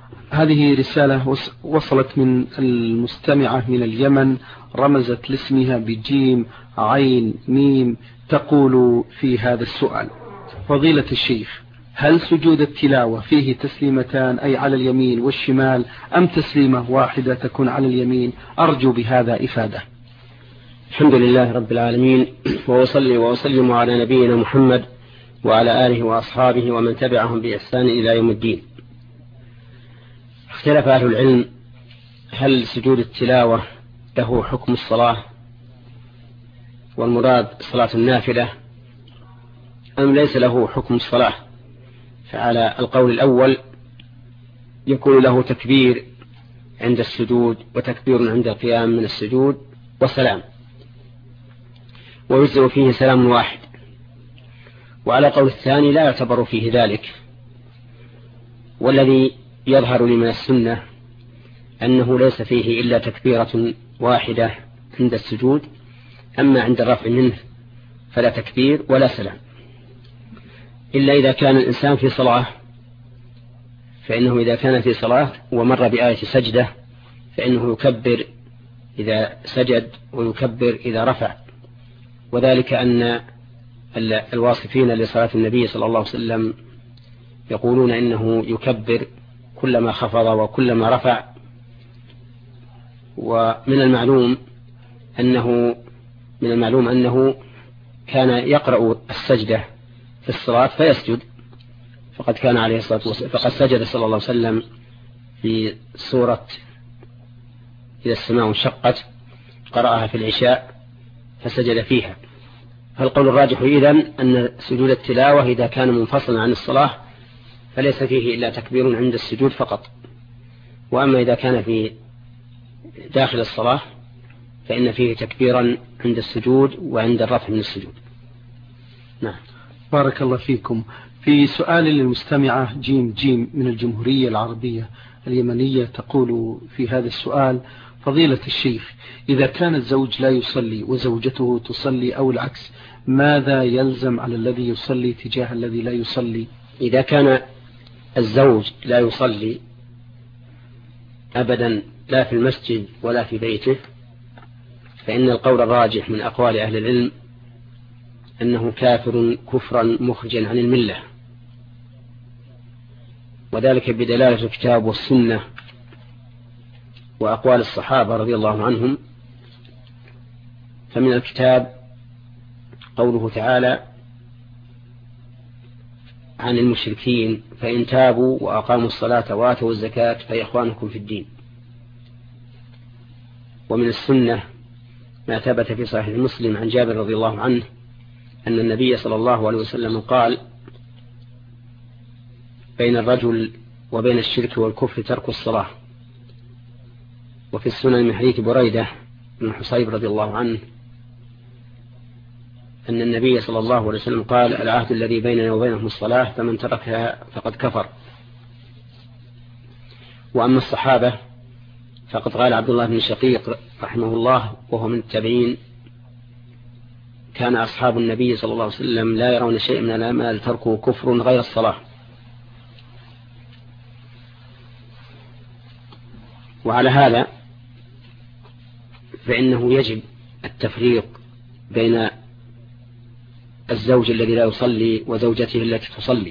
هذه رسالة وصلت من المستمعة من اليمن، رمزت لاسمها بجيم عين ميم، تقول في هذا السؤال: فضيلة الشيخ، هل سجود التلاوة فيه تسليمتان أي على اليمين والشمال، أم تسليمة واحدة تكون على اليمين؟ أرجو بهذا إفادة. الحمد لله رب العالمين، وأصلي وأسلم على نبينا محمد وعلى آله وأصحابه ومن تبعهم بإحسان إلى يوم الدين. اختلف أهل العلم هل سجود التلاوة له حكم الصلاة والمراد صلاة النافلة أم ليس له حكم الصلاة. فعلى القول الأول يكون له تكبير عند السجود وتكبير عند القيام من السجود وسلام، ويجزئ فيه سلام واحد. وعلى قول الثاني لا يعتبر فيه ذلك، والذي يظهر لي من السنة أنه ليس فيه إلا تكبيرة واحدة عند السجود، أما عند الرفع منه فلا تكبير ولا سلام، إلا إذا كان الإنسان في صلاة، فإنه إذا كان في صلاة ومر بآية سجدة فإنه يكبر إذا سجد ويكبر إذا رفع، وذلك أن الواصفين لصلاة النبي صلى الله عليه وسلم يقولون إنه يكبر كلما خفض وكلما رفع. ومن المعلوم أنه كان يقرأ السجدة في الصلاة فيسجد، فقد كان عليه الصلاة والسلام فقد سجد صلى الله عليه وسلم في سورة إذا السماء انشقت، قرأها في العشاء فسجد فيها. فالقول الراجح إذن أن سجود التلاوة إذا كان منفصلا عن الصلاة فليس فيه إلا تكبير عند السجود فقط، وأما إذا كان في داخل الصلاة فإن فيه تكبيرا عند السجود وعند الرفع من السجود. نعم. بارك الله فيكم. في سؤال للمستمعة جيم جيم من الجمهورية العربية اليمنية، تقول في هذا السؤال: فضيلة الشيخ، إذا كان الزوج لا يصلي وزوجته تصلي أو العكس، ماذا يلزم على الذي يصلي تجاه الذي لا يصلي؟ إذا كان الزوج لا يصلي أبدا لا في المسجد ولا في بيته، فإن القول الراجح من أقوال أهل العلم أنه كافر كفرا مخرجا عن الملة، وذلك بدلالة الكتاب والسنة وأقوال الصحابة رضي الله عنهم. فمن الكتاب قوله تعالى عن المشركين: فإن تابوا وأقاموا الصلاة وآتوا الزكاة فإخوانكم في الدين. ومن السنة ما ثبت في صحيح مسلم عن جابر رضي الله عنه أن النبي صلى الله عليه وسلم قال: بين الرجل وبين الشرك والكفر ترك الصلاة. وفي السنن من حديث بريدة بن حصيب رضي الله عنه أن النبي صلى الله عليه وسلم قال: العهد الذي بيننا وبينهم الصلاة، فمن تركها فقد كفر. وأما الصحابة فقد قال عبد الله بن شقيق رحمه الله وهو من التابعين: كان أصحاب النبي صلى الله عليه وسلم لا يرون شيء من الأعمال تركه كفر غير الصلاة. وعلى هذا فإنه يجب التفريق بين الزوج الذي لا يصلي وزوجته التي تصلي،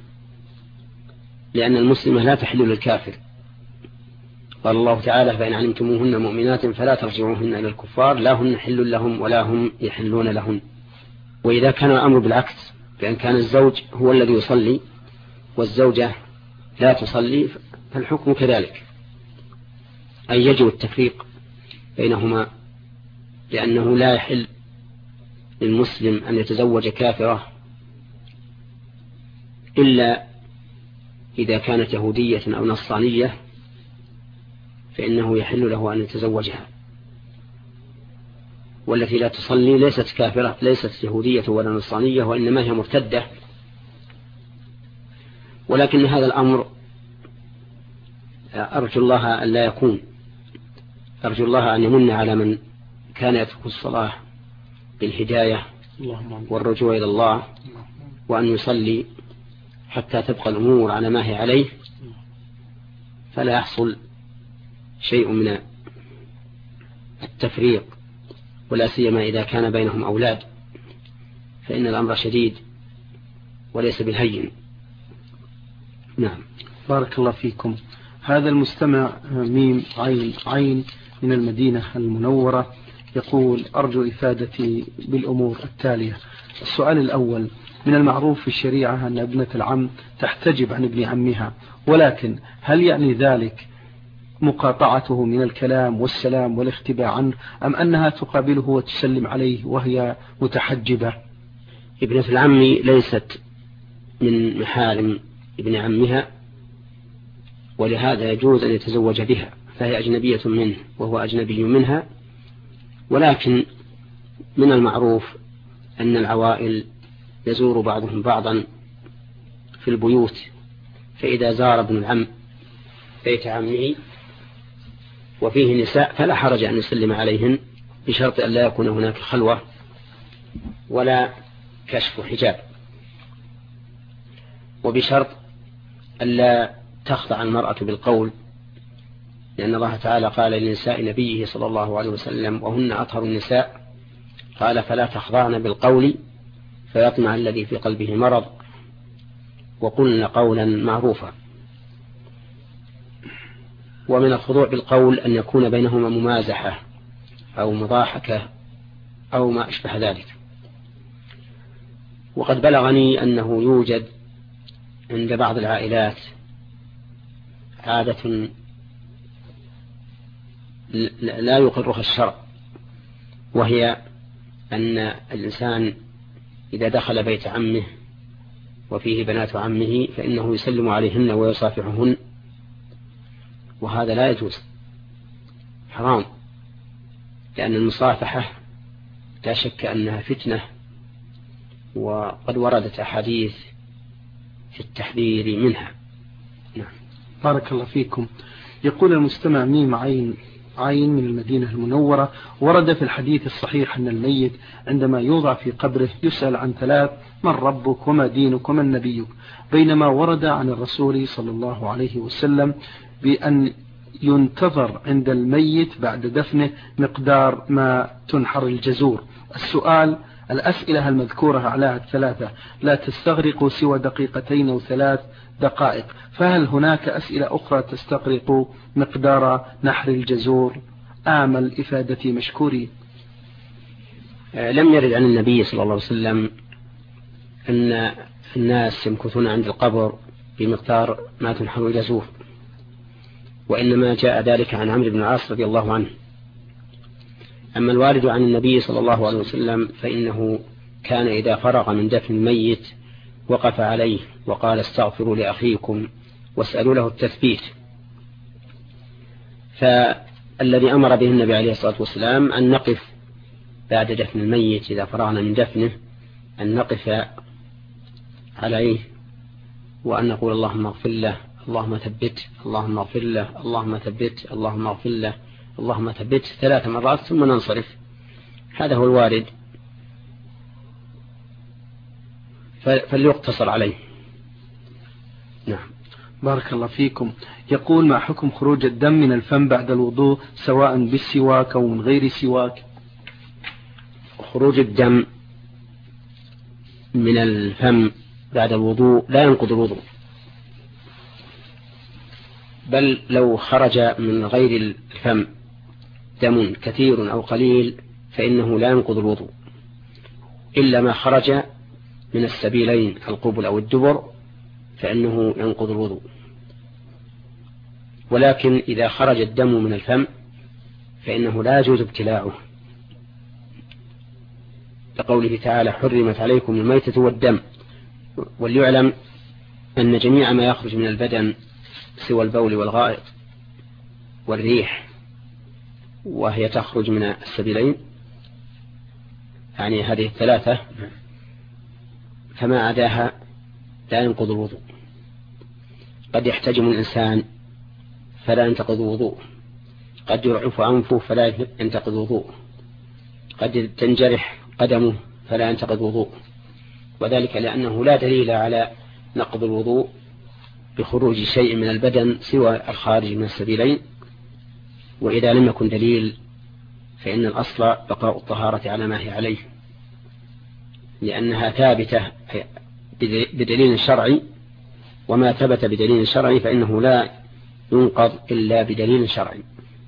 لأن المسلمة لا تحل للكافر. قال الله تعالى: فإن علمتموهن مؤمنات فلا ترجعوهن إلى الكفار، لا هن حل لهم ولا هم يحلون لهن. وإذا كان الأمر بالعكس، بأن كان الزوج هو الذي يصلي والزوجة لا تصلي، فالحكم كذلك، أي يجب التفريق بينهما، لأنه لا يحل للمسلم أن يتزوج كافرة إلا إذا كانت يهودية أو نصرانية، فإنه يحل له أن يتزوجها. والتي لا تصلي ليست كافرة، ليست يهودية ولا نصرانية، وإنما هي مرتدة. ولكن هذا الأمر أرجو الله أن لا يكون، أرجو الله أن يمن على من كان يترك الصلاة بالهداية والرجوع إلى الله، وأن يصلي حتى تبقى الأمور على ما هي عليه، فلا يحصل شيء من التفريق، ولا سيما إذا كان بينهم أولاد، فإن الأمر شديد وليس بالهين. نعم. بارك الله فيكم. هذا المستمع ميم عين عين من المدينة المنورة يقول: أرجو إفادتي بالأمور التالية. السؤال الأول: من المعروف في الشريعة أن ابنة العم تحتجب عن ابن عمها، ولكن هل يعني ذلك مقاطعته من الكلام والسلام والاختباء عنه، أم أنها تقابله وتسلم عليه وهي متحجبة؟ ابنة العم ليست من محارم ابن عمها، ولهذا يجوز أن يتزوج بها، فهي أجنبية منه وهو أجنبي منها. ولكن من المعروف أن العوائل يزور بعضهم بعضا في البيوت، فإذا زار ابن العم بيت عمه وفيه نساء فلا حرج أن يسلم عليهن، بشرط أن لا يكون هناك خلوة ولا كشف حجاب، وبشرط أن لا تخضع المرأة بالقول، لأن الله تعالى قال لنساء نبيه صلى الله عليه وسلم: وهن أطهر النساء، قال: فلا تخضعن بالقول فيطمع الذي في قلبه مرض، وقلن قولا معروفا. ومن الخضوع بالقول أن يكون بينهما ممازحة أو مضاحكة أو ما أشبه ذلك. وقد بلغني أنه يوجد عند بعض العائلات عادة لا يقرها الشرع، وهي أن الإنسان إذا دخل بيت عمه وفيه بنات عمه فإنه يسلم عليهن ويصافحهن، وهذا لا يجوز، حرام، لأن المصافحة لا شك أنها فتنة، وقد وردت أحاديث في التحذير منها. نعم. بارك الله فيكم. يقول المستمع ميم عين عين من المدينة المنورة: ورد في الحديث الصحيح أن الميت عندما يوضع في قبره يسأل عن ثلاث: من ربك وما دينك ومن نبيك، بينما ورد عن الرسول صلى الله عليه وسلم بأن ينتظر عند الميت بعد دفنه مقدار ما تنحر الجزور. السؤال: الأسئلة المذكورة على الثلاثة لا تستغرق سوى دقيقتين أو 3 دقائق، فهل هناك أسئلة أخرى تستغرق مقدار نحر الجزور؟ آمل إفادتي مشكوري. لم يرد عن النبي صلى الله عليه وسلم أن الناس يمكثون عند القبر بمقدار ما تنحر الجزور، وإنما جاء ذلك عن عمرو بن العاص رضي الله عنه. أما الوارد عن النبي صلى الله عليه وسلم فإنه كان إذا فرغ من دفن الميت وقف عليه وقال: استغفروا لأخيكم واسألوا له التثبيت. فالذي أمر به النبي عليه الصلاة والسلام أن نقف بعد دفن الميت إذا فرغنا من دفنه، أن نقف عليه وأن نقول: اللهم اغفر له، اللهم ثبت، اللهم اغفر له، اللهم ثبت، اللهم اغفر له، اللهم ثبت 3 مرات ثم ننصرف. هذا هو الوارد، فليقتصر عليه. نعم. بارك الله فيكم. يقول: ما حكم خروج الدم من الفم بعد الوضوء سواء بالسواك أو من غير سواك؟ خروج الدم من الفم بعد الوضوء لا ينقض الوضوء، بل لو خرج من غير الفم دم كثير أو قليل فإنه لا ينقض الوضوء، إلا ما خرج من السبيلين القبل أو الدبر فإنه ينقض الوضوء. ولكن إذا خرج الدم من الفم فإنه لا يجوز ابتلاعه، لقوله تعالى: حرمت عليكم الميتة والدم. وليعلم أن جميع ما يخرج من البدن سوى البول والغائط والريح، وهي تخرج من السبيلين، يعني هذه 3، فما عداها لا ينقض الوضوء. قد يحتجم الإنسان فلا ينتقض وضوء، قد يرعف أنفه فلا ينتقض وضوء، قد تنجرح قدمه فلا ينتقض وضوء، وذلك لأنه لا دليل على نقض الوضوء بخروج شيء من البدن سوى الخارج من السبيلين. وإذا لم يكن دليل فإن الأصل بقاء الطهارة على ما هي عليه، لأنها ثابتة بدليل شرعي، وما ثبت بدليل شرعي فإنه لا ينقض إلا بدليل شرعي.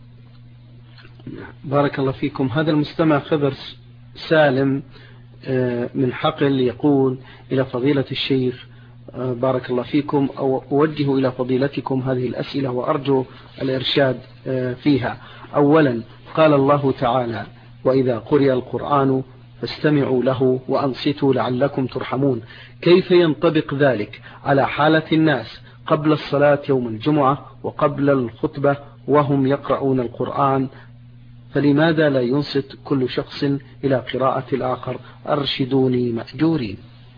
بارك الله فيكم. هذا المستمع خضر سالم من حقل يقول: إلى فضيلة الشيخ بارك الله فيكم، أوجه إلى فضيلتكم هذه الأسئلة وأرجو الإرشاد فيها. أولا، قال الله تعالى: وإذا قرئ القرآن فاستمعوا له وأنصتوا لعلكم ترحمون. كيف ينطبق ذلك على حالة الناس قبل الصلاة يوم الجمعة وقبل الخطبة وهم يقرؤون القرآن؟ فلماذا لا ينصت كل شخص إلى قراءة الآخر؟ أرشدوني مأجورين.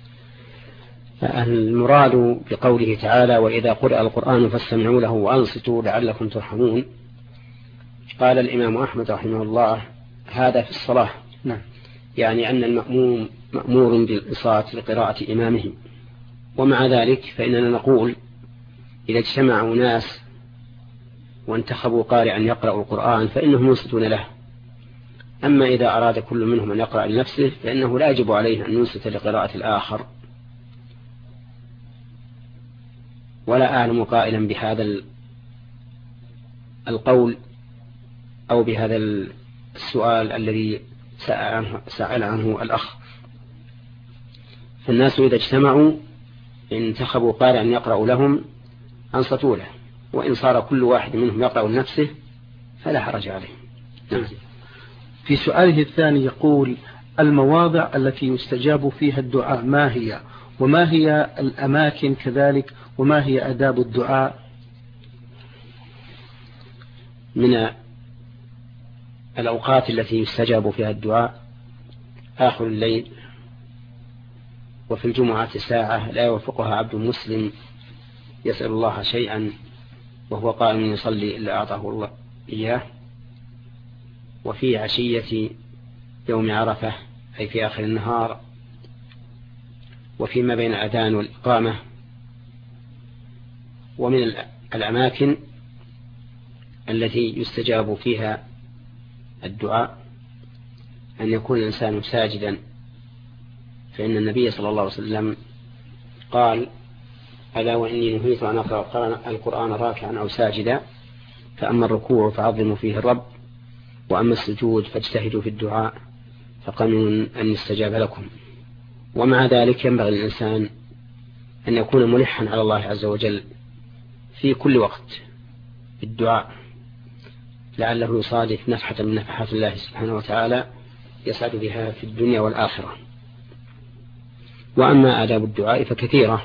المراد بقوله تعالى: وإذا قرأ القرآن فاستمعوا له وأنصتوا لعلكم ترحمون، قال الإمام أحمد رحمه الله: هذا في الصلاة. نعم. يعني أن المأموم مأمور بالإنصات لقراءة إمامه. ومع ذلك فإننا نقول: إذا اجتمعوا ناس وانتخبوا قارئا يقرأ القرآن فإنهم ينصتون له. أما إذا أراد كل منهم أن يقرأ لنفسه فإنه لا يجب عليه أن ينصت لقراءة الآخر. ولا أعلم قائلا بهذا القول أو بهذا السؤال الذي سأل عنه الأخ. فالناس إذا اجتمعوا انتخبوا قارئا يقرأ لهم أنصتوا له، وإن صار كل واحد منهم يقرأ لنفسه فلا حرج عليه. في سؤاله الثاني يقول: المواضع التي يستجاب فيها الدعاء ما هي؟ وما هي الأماكن كذلك؟ وما هي آداب الدعاء؟ من الأوقات التي يستجاب فيها الدعاء آخر الليل، وفي الجمعة ساعة لا يوفقها عبد مسلم يسأل الله شيئا وهو قائم يصلي إلا أعطاه الله إياه، وفي عشية يوم عرفة أي في آخر النهار، وفيما بين الأذان والإقامة. ومن الأماكن التي يستجاب فيها الدعاء أن يكون الإنسان ساجدا، فإن النبي صلى الله عليه وسلم قال: ألا وإني نهيت أن أقرأ القرآن راكعا أو ساجدا، فأما الركوع فعظموا فيه الرب، وأما السجود فاجتهدوا في الدعاء فقمن أن يستجاب لكم. ومع ذلك ينبغي الإنسان أن يكون ملحا على الله عز وجل في كل وقت بالدعاء، لعله يصادف نفحة من نفحات الله سبحانه وتعالى يسعد بها في الدنيا والآخرة. وأما آداب الدعاء فكثيرة،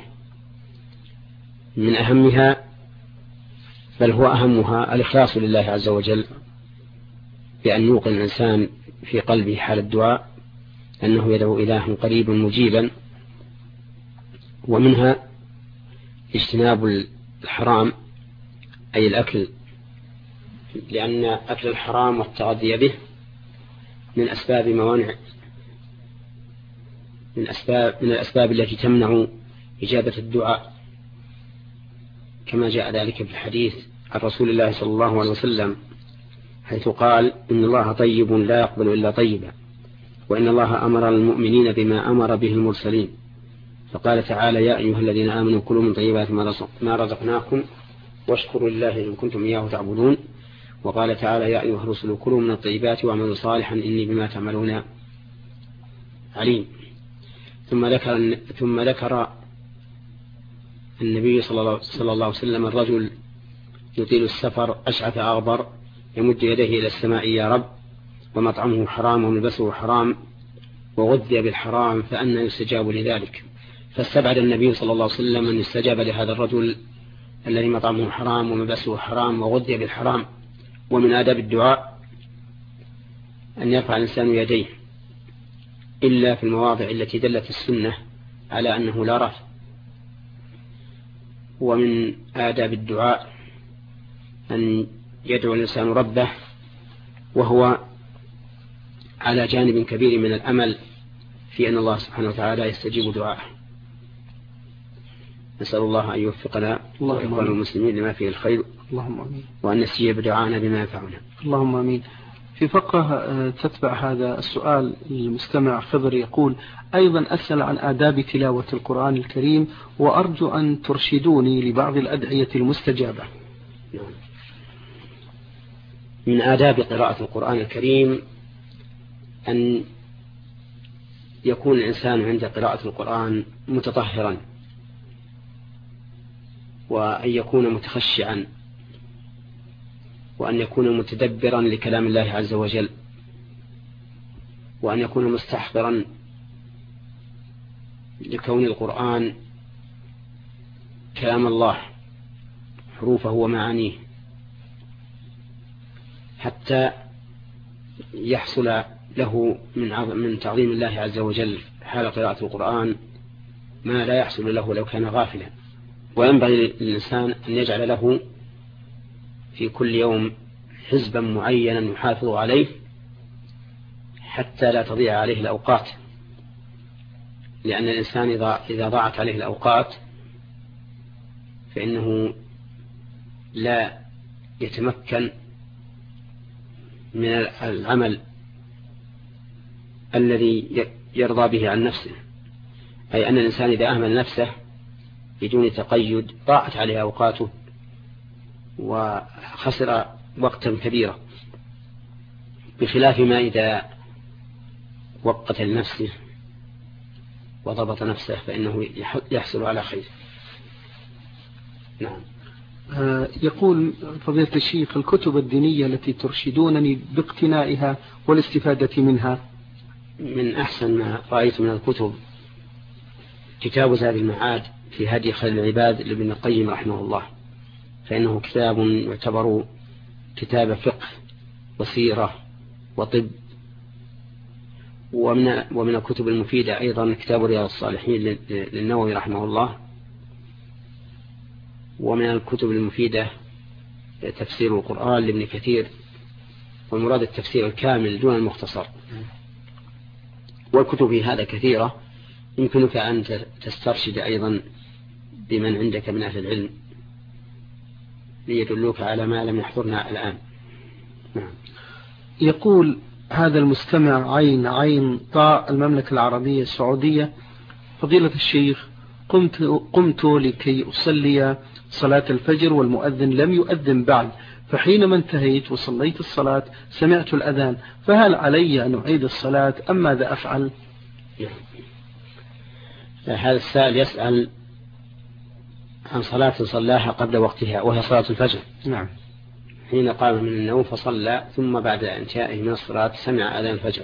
من أهمها بل هو أهمها الإخلاص لله عز وجل، بأن يوقن الإنسان في قلبه حال الدعاء أنه يدعو إله قريب مجيبا. ومنها اجتناب الحرام أي الأكل، لأن أكل الحرام والتغذية به من أسباب موانع من الأسباب التي تمنع إجابة الدعاء، كما جاء ذلك في الحديث عن رسول الله صلى الله عليه وسلم حيث قال: إن الله طيب لا يقبل إلا طيبا، وإن الله أمر المؤمنين بما أمر به المرسلين، فقال تعالى: يا أيها الذين آمنوا كلوا من طيبات ما رزقناكم واشكروا لله إن كنتم إياه تعبدون، وقال تعالى: يا أيها الرسل كلوا من الطيبات واعملوا صالحا إني بما تعملون عليم. ثم ذكر النبي صلى الله عليه وسلم الرجل يطيل السفر أشعث أغبر يمد يديه إلى السماء: يا رب، ومطعمه حرام وملبسه حرام وغذي بالحرام فأنى يستجاب لذلك. فاستبعد النبي صلى الله عليه وسلم أن يستجاب لهذا الرجل الذي مطعمه حرام وملبسه حرام وغذي بالحرام. ومن آداب الدعاء أن يرفع الإنسان يديه إلا في المواضع التي دلت السنة على أنه لا رفع. ومن آداب الدعاء أن يدعو الإنسان ربه وهو على جانب كبير من الأمل في أن الله سبحانه وتعالى يستجيب دعاءه. نسأل الله أن يوفقنا وإخوان المسلمين لما فيه الخير، اللهم آمين، وأن نستجيب دعانا بما ينفعنا، اللهم آمين. في فقرة تتبع هذا السؤال المستمع خضر يقول: أيضا أسأل عن آداب تلاوة القرآن الكريم، وأرجو أن ترشدوني لبعض الأدعية المستجابة. من آداب قراءة القرآن الكريم أن يكون الإنسان عند قراءة القرآن متطهرا، وأن يكون متخشعا، وأن يكون متدبرا لكلام الله عز وجل، وأن يكون مستحضرا لكون القرآن كلام الله حروفه ومعانيه، حتى يحصل له من تعظيم الله عز وجل حال قراءة القرآن ما لا يحصل له لو كان غافلا. وينبغي للإنسان أن يجعل له في كل يوم حزبا معينا يحافظ عليه حتى لا تضيع عليه الأوقات، لأن الإنسان إذا ضاعت عليه الأوقات فإنه لا يتمكن من العمل الذي يرضى به عن نفسه، أي أن الإنسان إذا أهمل نفسه بدون تقيد ضاعت عليه أوقاته وخسر وقتا كبيرا، بخلاف ما إذا وقت لنفسه وضبط نفسه فإنه يحصل على خير. نعم. يقول فضيلة الشيخ: الكتب الدينية التي ترشدونني باقتنائها والاستفادة منها. من أحسن ما رأيت من الكتب كتاب زاد المعاد في هدي خير العباد لابن القيم رحمه الله، فإنه كتاب يعتبر كتاب فقه وسيرة وطب. ومن الكتب المفيدة أيضا كتاب رياض الصالحين للنووي رحمه الله. ومن الكتب المفيدة تفسير القرآن لابن كثير، والمراد التفسير الكامل دون المختصر. والكتب هذا كثيرة، يمكنك أن تسترشد أيضا بمن عندك من أهل العلم ليدلوك على ما لم يحضرنا الآن. نعم. يقول هذا المستمع عين طاء المملكة العربية السعودية: فضيلة الشيخ، قمت لكي أصلي صلاة الفجر والمؤذن لم يؤذن بعد، فحينما انتهيت وصليت الصلاة سمعت الأذان، فهل علي أن أعيد الصلاة أم ماذا أفعل؟ هذا السائل يسأل عن صلاة صلاها قبل وقتها وهي صلاة الفجر. نعم. حين قام من النوم فصلى، ثم بعد انتهائه من الصلاة سمع أذان الفجر.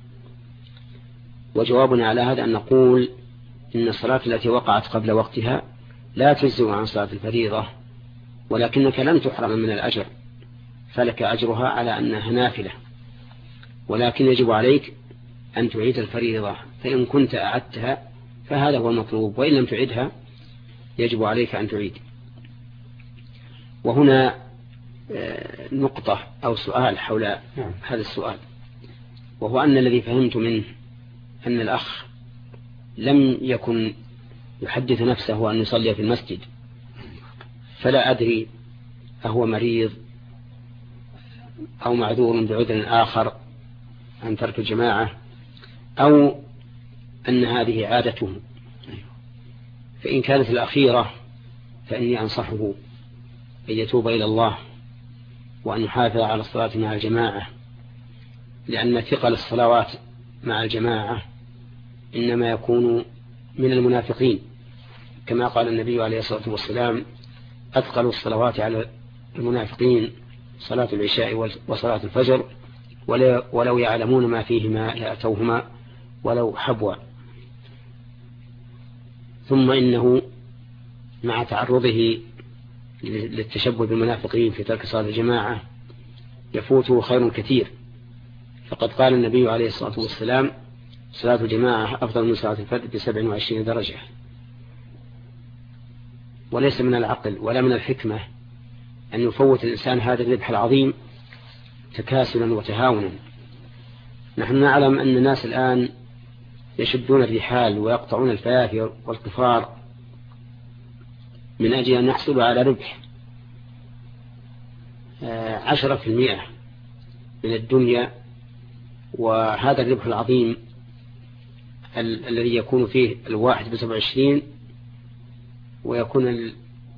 وجوابنا على هذا أن نقول إن الصلاة التي وقعت قبل وقتها لا تجزئ عن صلاة الفريضة، ولكنك لم تحرم من الأجر، فلك أجرها على أنها نافلة، ولكن يجب عليك أن تعيد الفريضة، فإن كنت أعدتها فهذا هو المطلوب، وإن لم تعيدها يجب عليك أن تعيد. وهنا نقطة أو سؤال حول هذا السؤال، وهو أن الذي فهمت منه أن الأخ لم يكن يحدث نفسه أن يصلي في المسجد، فلا أدري أهو مريض أو معذور بعذر آخر عن ترك الجماعة، أو أن هذه عادته. فإن كانت الأخيرة فإني أنصحه أن يتوب إلى الله وأن يحافظ على الصلاة مع الجماعة، لأن ثقل الصلوات مع الجماعة إنما يكون من المنافقين، كما قال النبي عليه الصلاة والسلام: أثقل الصلوات على المنافقين صلاة العشاء وصلاة الفجر، ولو يعلمون ما فيهما لأتوهما ولو حبوا. ثم إنه مع تعرضه للتشبه بالمنافقين في ترك صلاة الجماعة يفوته خير كثير، فقد قال النبي عليه الصلاة والسلام: صلاة الجماعة أفضل من صلاة الفرد ب27 درجة. وليس من العقل ولا من الحكمة أن يفوت الإنسان هذا الربح العظيم تكاسلا وتهاونا. نحن نعلم أن الناس الآن يشدون الرحال ويقطعون الفيافر والقفار من أجل أن يحصلوا على ربح 10% من الدنيا، وهذا الربح العظيم الذي يكون فيه الواحد ب27، ويكون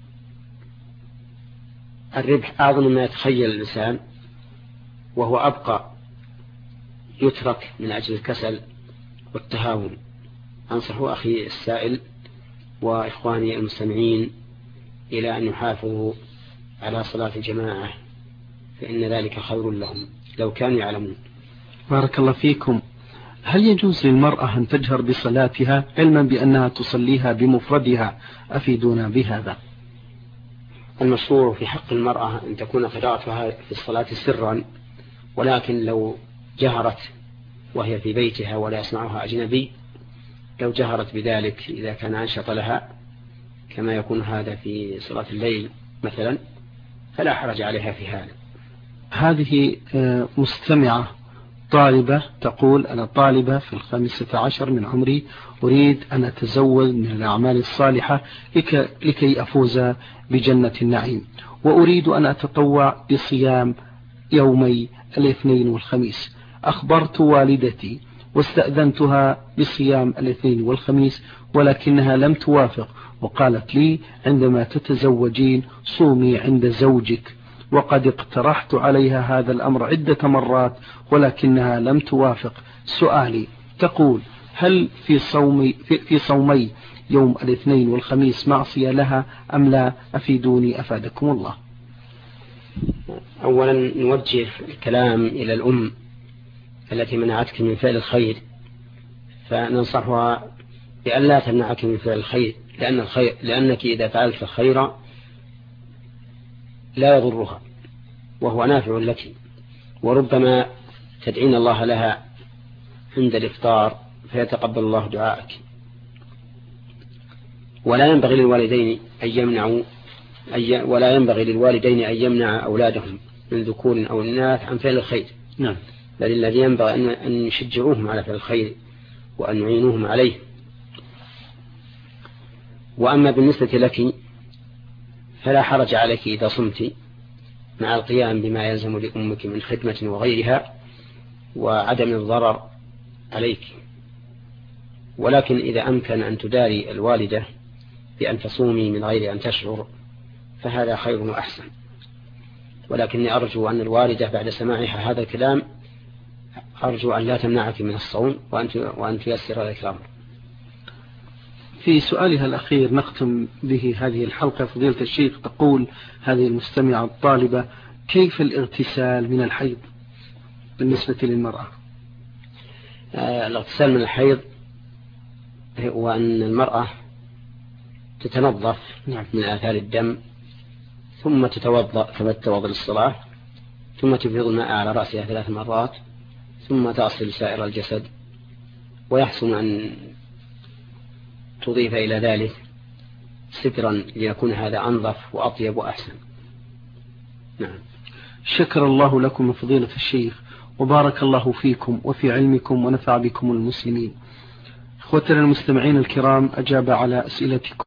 الربح أعظم ما يتخيل الإنسان، وهو أبقى يترك من أجل الكسل والتهاون. أنصح أخي السائل وإخواني المستمعين إلى أن يحافظوا على صلاة الجماعة، فإن ذلك خير لهم لو كانوا يعلمون. بارك الله فيكم. هل يجوز للمرأة أن تجهر بصلاتها علما بأنها تصليها بمفردها؟ أفيدونا بهذا. المشروع في حق المرأة أن تكون قراءتها في الصلاة سرا، ولكن لو جهرت وهي في بيتها ولا يسمعها أجنبي، لو جهرت بذلك إذا كان أنشط لها كما يكون هذا في صلاة الليل مثلا، فلا حرج عليها في هذا. هذه مستمعة طالبة تقول: أنا طالبة في 15 من عمري، أريد أن أتزود من الأعمال الصالحة لكي أفوز بجنة النعيم، وأريد أن أتطوع بصيام يومي الاثنين والخميس. أخبرت والدتي واستأذنتها بصيام الاثنين والخميس، ولكنها لم توافق، وقالت لي: عندما تتزوجين صومي عند زوجك. وقد اقترحت عليها هذا الأمر عدة مرات ولكنها لم توافق. سؤالي: تقول هل في صومي يوم الاثنين والخميس معصية لها أم لا؟ أفيدوني أفادكم الله. أولا نوجه الكلام إلى الأم التي منعتك من فعل الخير، فننصحها بأن لا تمنعك من فعل الخير، لأنك إذا فعلت الخير لا يضرها وهو نافع لك، وربما تدعين الله لها عند الإفطار فيتقبل الله دعائك. ولا ينبغي للوالدين أن يمنع أولادهم من ذكور أو إناث عن فعل الخير. نعم. بل الذي ينبغي أن يشجعوهم على فعل الخير وأن يعينوهم عليه. وأما بالنسبة لك فلا حرج عليك إذا صمت مع القيام بما يلزم لأمك من خدمة وغيرها وعدم الضرر عليك. ولكن إذا أمكن أن تداري الوالدة بأن تصومي من غير أن تشعر فهذا خير وأحسن. ولكني أرجو أن الوالدة بعد سماعها هذا الكلام أرجو أن لا تمنعك من الصوم وأن تيسر لك الأمر. في سؤالها الأخير نختم به هذه الحلقة فضيلة الشيخ، تقول هذه المستمعة الطالبة: كيف الاغتسال من الحيض بالنسبة للمرأة؟ الاغتسال من الحيض هو أن المرأة تتنظف من آثار الدم، ثم تتوضأ كما تتوضأ للصلاة، ثم تفيض الماء على رأسها 3 مرات، ثم تغسل سائر الجسد. ويحسن أن تضيف إلى ذلك سترا ليكون هذا أنظف وأطيب وأحسن. نعم. شكر الله لكم فضيلة الشيخ، وبارك الله فيكم وفي علمكم ونفع بكم المسلمين. اخوتنا المستمعين الكرام، أجاب على أسئلتكم